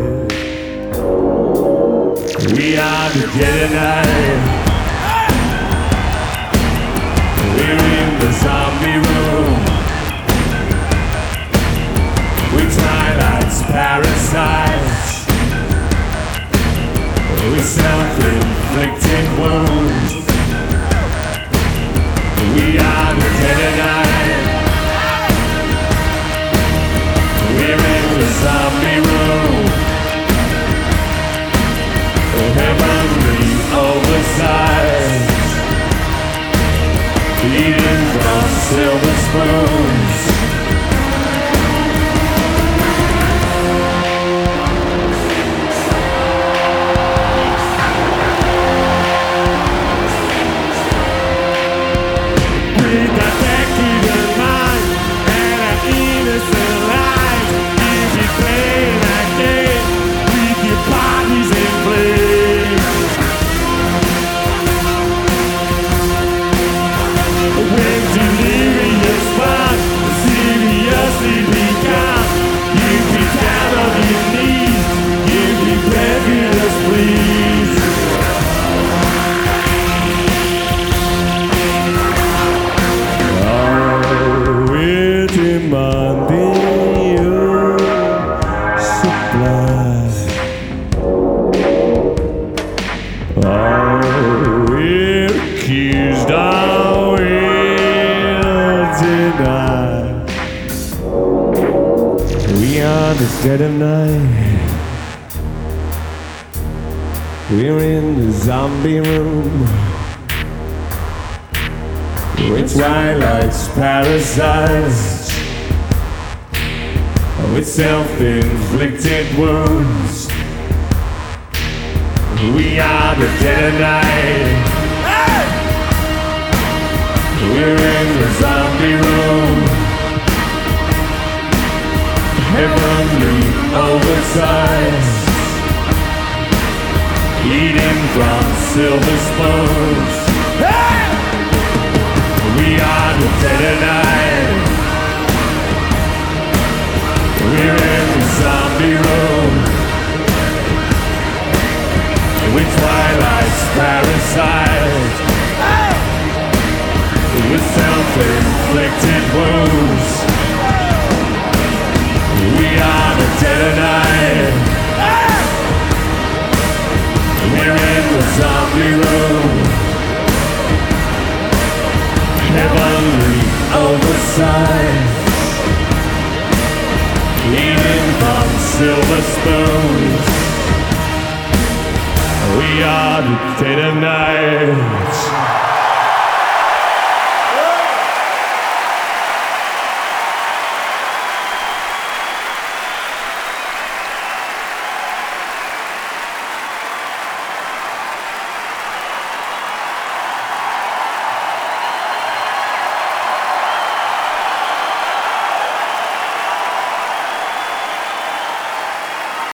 We are the dead of night. We're in the zombie room. We twilight's parasites. We self-inflicted wounds. We are the dead of night. We're in the zombie room. Heavenly oversight. Eating from silver spoons. We got decadent mind and an innocent life. If you play that game, with your bodies in flames. When delirious fun seriously begun, you be down on your knees, you be fabulous, please. Oh, we're demanding your supply. Oh, we're accused of deny. We are the dead of night. We're in the zombie room. With twilight's parasites. With self-inflicted wounds. We are the dead of night. We're in the zombie room. Heavenly oversight. Eating from silver spoons. We are the dead of night. We're in the zombie room. With twilight's parasite. With self-inflicted wounds. We are the dead of night. We're in the zombie room. Heavenly oversight. Eating from silver spoons. We are the dead of night.